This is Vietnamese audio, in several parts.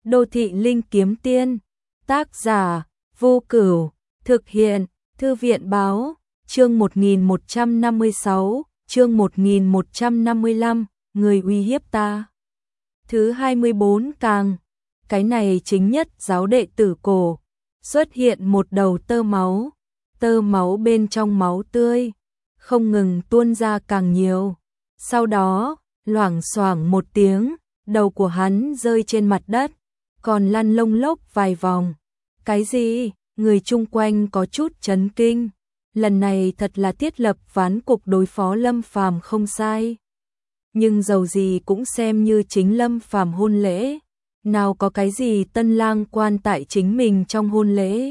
Đô thị linh kiếm tiên, tác giả Vô Cửu, thực hiện Thư viện báo, chương 1156, chương 1155, người uy hiếp ta. Thứ 24 càng, cái này chính nhất giáo đệ tử cổ, xuất hiện một đầu tơ máu bên trong máu tươi, không ngừng tuôn ra càng nhiều. Sau đó, loảng xoảng một tiếng, đầu của hắn rơi trên mặt đất, còn lăn lông lốc vài vòng. Cái gì? Người chung quanh có chút chấn kinh. Lần này thật là thiết lập ván cục đối phó Lâm Phàm không sai. Nhưng dầu gì cũng xem như chính Lâm Phàm hôn lễ. Nào có cái gì tân lang quan tại chính mình trong hôn lễ.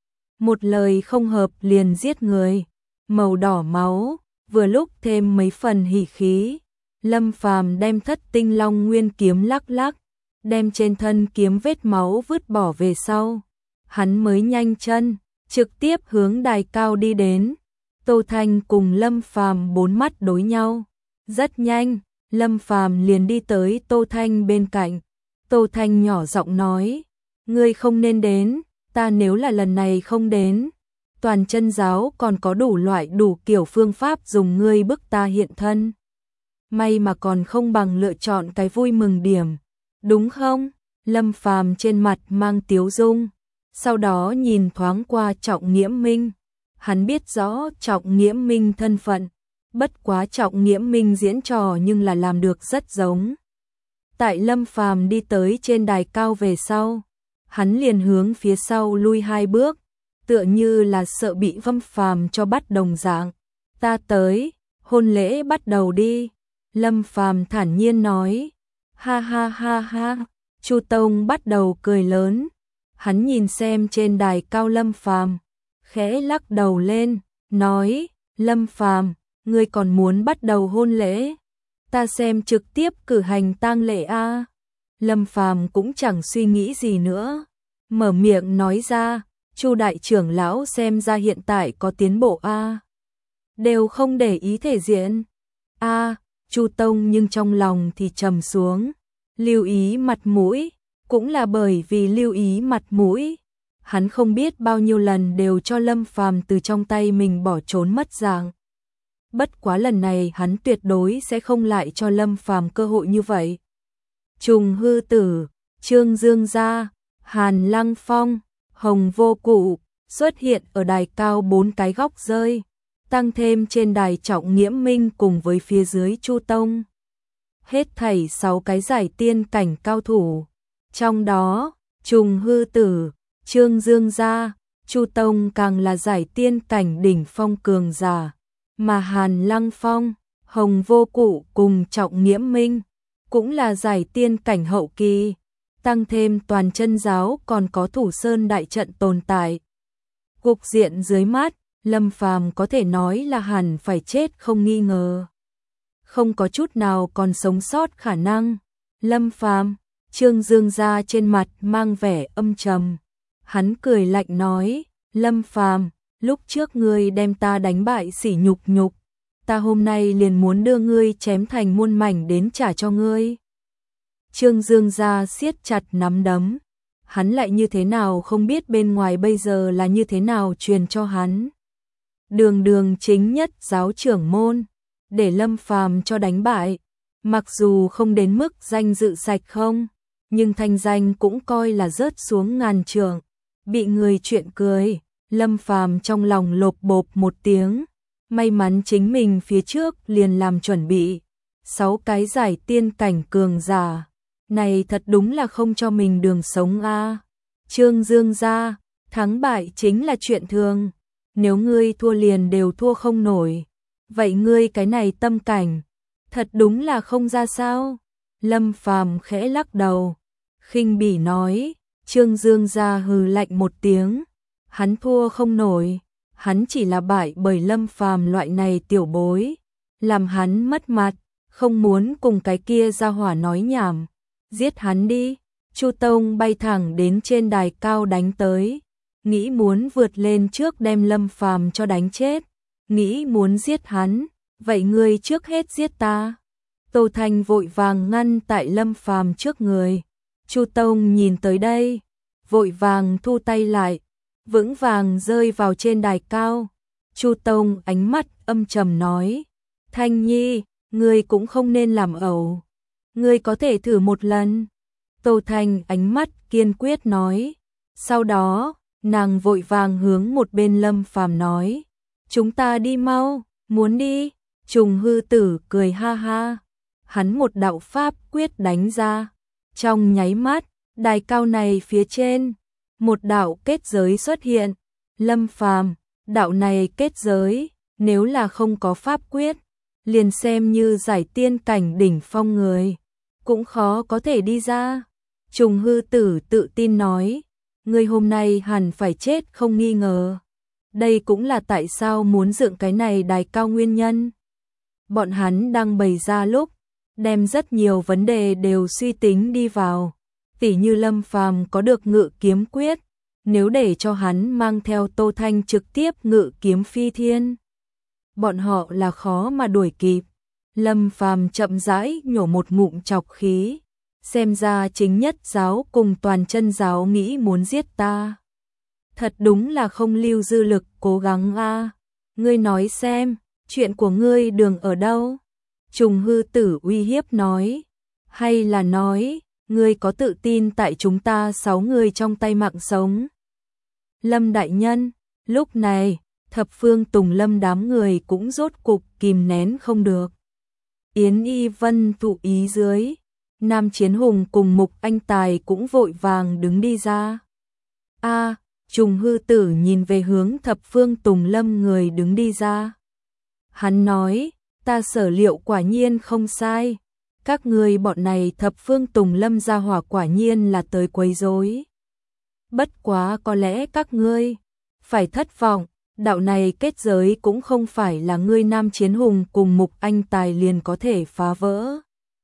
Một lời không hợp liền giết người. Màu đỏ máu, vừa lúc thêm mấy phần hỉ khí. Lâm Phàm đem Thất Tinh Long Nguyên kiếm lắc lắc, đem trên thân kiếm vết máu vứt bỏ về sau. Hắn mới nhanh chân, trực tiếp hướng đài cao đi đến. Tô Thanh cùng Lâm Phàm bốn mắt đối nhau. Rất nhanh, Lâm Phàm liền đi tới Tô Thanh bên cạnh. Tô Thanh nhỏ giọng nói, ngươi không nên đến, ta nếu là lần này không đến, toàn chân giáo còn có đủ loại đủ kiểu phương pháp dùng ngươi bức ta hiện thân. May mà còn không bằng lựa chọn cái vui mừng điểm, đúng không? Lâm Phàm trên mặt mang tiếu dung, sau đó nhìn thoáng qua Trọng Nghiễm Minh. Hắn biết rõ Trọng Nghiễm Minh thân phận, bất quá Trọng Nghiễm Minh diễn trò nhưng là làm được rất giống. Tại Lâm Phàm đi tới trên đài cao về sau, hắn liền hướng phía sau lui hai bước, tựa như là sợ bị Lâm Phàm cho bắt đồng dạng. Ta tới, hôn lễ bắt đầu đi. Lâm Phàm thản nhiên nói. Ha ha ha ha. Chu Tông bắt đầu cười lớn. Hắn nhìn xem trên đài cao Lâm Phàm, khẽ lắc đầu lên, nói, Lâm Phàm, ngươi còn muốn bắt đầu hôn lễ? Ta xem trực tiếp cử hành tang lễ a. Lâm Phàm cũng chẳng suy nghĩ gì nữa, mở miệng nói ra, Chu đại trưởng lão xem ra hiện tại có tiến bộ a. Đều không để ý thể diện. A, Chu Tông nhưng trong lòng thì trầm xuống, lưu ý mặt mũi, cũng là bởi vì lưu ý mặt mũi, hắn không biết bao nhiêu lần đều cho Lâm Phàm từ trong tay mình bỏ trốn mất dạng. Bất quá lần này hắn tuyệt đối sẽ không lại cho Lâm Phàm cơ hội như vậy. Trùng Hư Tử, Trương Dương Gia, Hàn Lăng Phong, Hồng Vô Cụ xuất hiện ở đài cao bốn cái góc rơi, tăng thêm trên đài Trọng Nghiễm Minh cùng với phía dưới Chu Tông. Hết thảy 6 cái giải tiên cảnh cao thủ. Trong đó, Trùng Hư Tử, Trương Dương Gia, Chu Tông càng là giải tiên cảnh đỉnh phong cường giả, mà Hàn Lăng Phong, Hồng Vô Cụ cùng Trọng Nghiễm Minh cũng là giải tiên cảnh hậu kỳ, tăng thêm toàn chân giáo còn có Thủ Sơn đại trận tồn tại. Cục diện dưới mắt, Lâm Phàm có thể nói là hẳn phải chết không nghi ngờ. Không có chút nào còn sống sót khả năng. Lâm Phàm, Trương Dương Gia trên mặt mang vẻ âm trầm. Hắn cười lạnh nói, Lâm Phàm, lúc trước ngươi đem ta đánh bại sỉ nhục, ta hôm nay liền muốn đưa ngươi chém thành muôn mảnh đến trả cho ngươi. Trương Dương Gia siết chặt nắm đấm. Hắn lại như thế nào không biết bên ngoài bây giờ là như thế nào truyền cho hắn. Đường chính nhất giáo trưởng môn, để Lâm Phàm cho đánh bại, mặc dù không đến mức danh dự sạch không, nhưng thanh danh cũng coi là rớt xuống ngàn trượng, bị người chuyện cười. Lâm Phàm trong lòng lộp bộp một tiếng, may mắn chính mình phía trước liền làm chuẩn bị. 6 cái giải tiên cảnh cường giả, này thật đúng là không cho mình đường sống a. Trương Dương Gia, thắng bại chính là chuyện thường, nếu ngươi thua liền đều thua không nổi, vậy ngươi cái này tâm cảnh, thật đúng là không ra sao. Lâm Phàm khẽ lắc đầu, khinh bỉ nói. Trương Dương Gia hừ lạnh một tiếng, hắn thua không nổi, hắn chỉ là bại bởi Lâm Phàm loại này tiểu bối, làm hắn mất mặt, không muốn cùng cái kia gia hỏa nói nhảm, giết hắn đi. Chu Tông bay thẳng đến trên đài cao đánh tới, nghĩ muốn vượt lên trước đem Lâm Phàm cho đánh chết, nghĩ muốn giết hắn, vậy ngươi trước hết giết ta. Tô Thanh vội vàng ngăn tại Lâm Phàm trước người, Chu Tông nhìn tới đây, vội vàng thu tay lại, vững vàng rơi vào trên đài cao. Chu Tông ánh mắt âm trầm nói, Thanh Nhi, ngươi cũng không nên làm ẩu, ngươi có thể thử một lần. Tô Thanh ánh mắt kiên quyết nói, sau đó, nàng vội vàng hướng một bên Lâm Phàm nói, chúng ta đi mau, muốn đi. Trùng Hư Tử cười ha ha, hắn một đạo pháp quyết đánh ra, trong nháy mắt, đài cao này phía trên, một đạo kết giới xuất hiện. Lâm Phàm, đạo này kết giới, nếu là không có pháp quyết, liền xem như giải tiên cảnh đỉnh phong người, cũng khó có thể đi ra. Trùng Hư Tử tự tin nói, ngươi hôm nay hẳn phải chết không nghi ngờ. Đây cũng là tại sao muốn dựng cái này đài cao nguyên nhân. Bọn hắn đang bày ra lúc, đem rất nhiều vấn đề đều suy tính đi vào. Tỉ như Lâm Phàm có được ngự kiếm quyết, nếu để cho hắn mang theo Tô Thanh trực tiếp ngự kiếm phi thiên, bọn họ là khó mà đuổi kịp. Lâm Phàm chậm rãi nhổ một ngụm trọc khí, xem ra chính nhất giáo cùng toàn chân giáo nghĩ muốn giết ta. Thật đúng là không lưu dư lực cố gắng a. Ngươi nói xem, chuyện của ngươi đường ở đâu? Trùng Hư Tử uy hiếp nói, hay là nói, ngươi có tự tin tại chúng ta 6 người trong tay mạng sống? Lâm đại nhân, lúc này, thập phương Tùng Lâm đám người cũng rốt cục kìm nén không được. Yến Y Vân thụ ý dưới, Nam Chiến Hùng cùng Mục Anh Tài cũng vội vàng đứng đi ra. A, Trùng Hư Tử nhìn về hướng thập phương Tùng Lâm người đứng đi ra. Hắn nói, ta sở liệu quả nhiên không sai, các người bọn này thập phương Tùng Lâm gia hỏa quả nhiên là tới quấy rối. Bất quá có lẽ các ngươi phải thất vọng, đạo này kết giới cũng không phải là ngươi Nam Chiến Hùng cùng Mục Anh Tài liền có thể phá vỡ.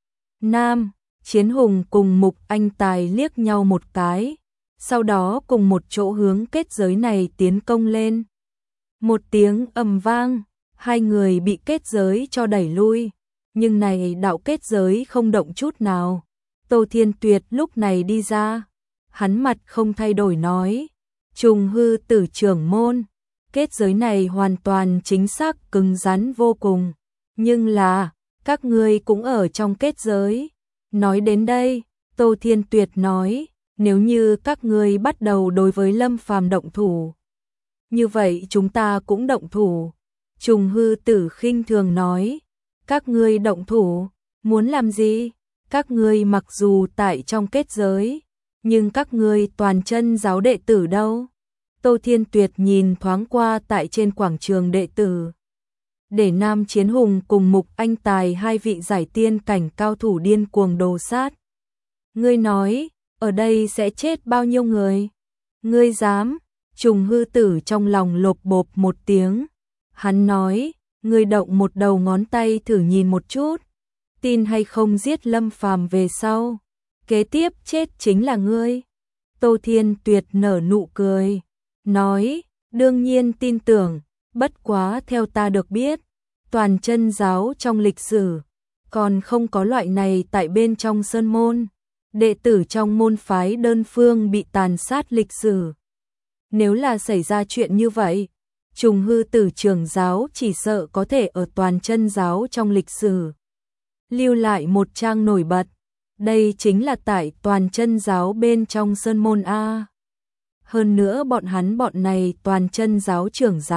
Nam Chiến Hùng cùng Mục Anh Tài liếc nhau một cái, sau đó cùng một chỗ hướng kết giới này tiến công lên. Một tiếng ầm vang, hai người bị kết giới cho đẩy lui, nhưng này đạo kết giới không động chút nào. Tô Thiên Tuyệt lúc này đi ra, hắn mặt không thay đổi nói, Trùng Hư Tử trưởng môn, kết giới này hoàn toàn chính xác cứng rắn vô cùng, nhưng là, các ngươi cũng ở trong kết giới. Nói đến đây, Tô Thiên Tuyệt nói, nếu như các ngươi bắt đầu đối với Lâm Phàm động thủ, như vậy chúng ta cũng động thủ. Trùng Hư Tử khinh thường nói, các ngươi động thủ, muốn làm gì? Các ngươi mặc dù tại trong kết giới, nhưng các ngươi toàn chân giáo đệ tử đâu? Tô Thiên Tuyệt nhìn thoáng qua tại trên quảng trường đệ tử, để Nam Chiến Hùng cùng Mục Anh Tài hai vị giải tiên cảnh cao thủ điên cuồng đồ sát. Ngươi nói, ở đây sẽ chết bao nhiêu người? Ngươi dám? Trùng Hư Tử trong lòng lộp bộp một tiếng. Hắn nói, ngươi động một đầu ngón tay thử nhìn một chút, tin hay không giết Lâm Phàm về sau, kế tiếp chết chính là ngươi. Tô Thiên Tuyệt nở nụ cười, nói, đương nhiên tin tưởng, bất quá theo ta được biết, toàn chân giáo trong lịch sử, còn không có loại này tại bên trong sơn môn, đệ tử trong môn phái đơn phương bị tàn sát lịch sử. Nếu là xảy ra chuyện như vậy, Trùng Hư Tử trưởng giáo chỉ sợ có thể ở toàn chân giáo trong lịch sử lưu lại một trang nổi bật. Đây chính là tại toàn chân giáo bên trong sơn môn A. Hơn nữa bọn này toàn chân giáo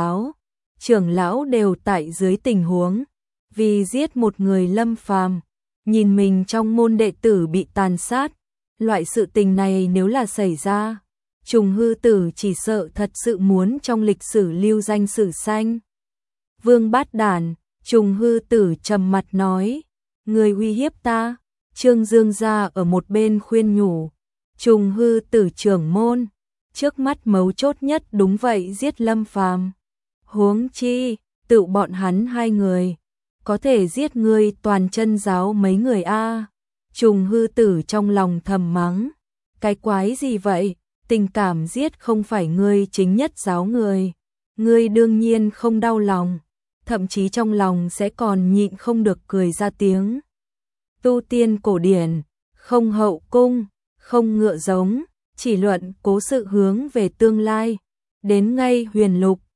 trưởng lão đều tại dưới tình huống vì giết một người Lâm Phàm, nhìn mình trong môn đệ tử bị tàn sát, loại sự tình này nếu là xảy ra, Trùng Hư Tử chỉ sợ thật sự muốn trong lịch sử lưu danh sử xanh. Vương Bát Đản, Trùng Hư Tử trầm mặt nói, người uy hiếp ta. Trương Dương gia ở một bên khuyên nhủ, Trùng Hư Tử trưởng môn, trước mắt mấu chốt nhất đúng vậy giết Lâm Phàm. Huống chi, tự bọn hắn hai người, có thể giết ngươi toàn chân giáo mấy người a? Trùng Hư Tử trong lòng thầm mắng, cái quái gì vậy, tình cảm giết không phải ngươi chính nhất giáo người, ngươi đương nhiên không đau lòng, thậm chí trong lòng sẽ còn nhịn không được cười ra tiếng. Tu tiên cổ điển, không hậu cung, không ngựa giống, chỉ luận cố sự hướng về tương lai. Đến ngay Huyền Lục,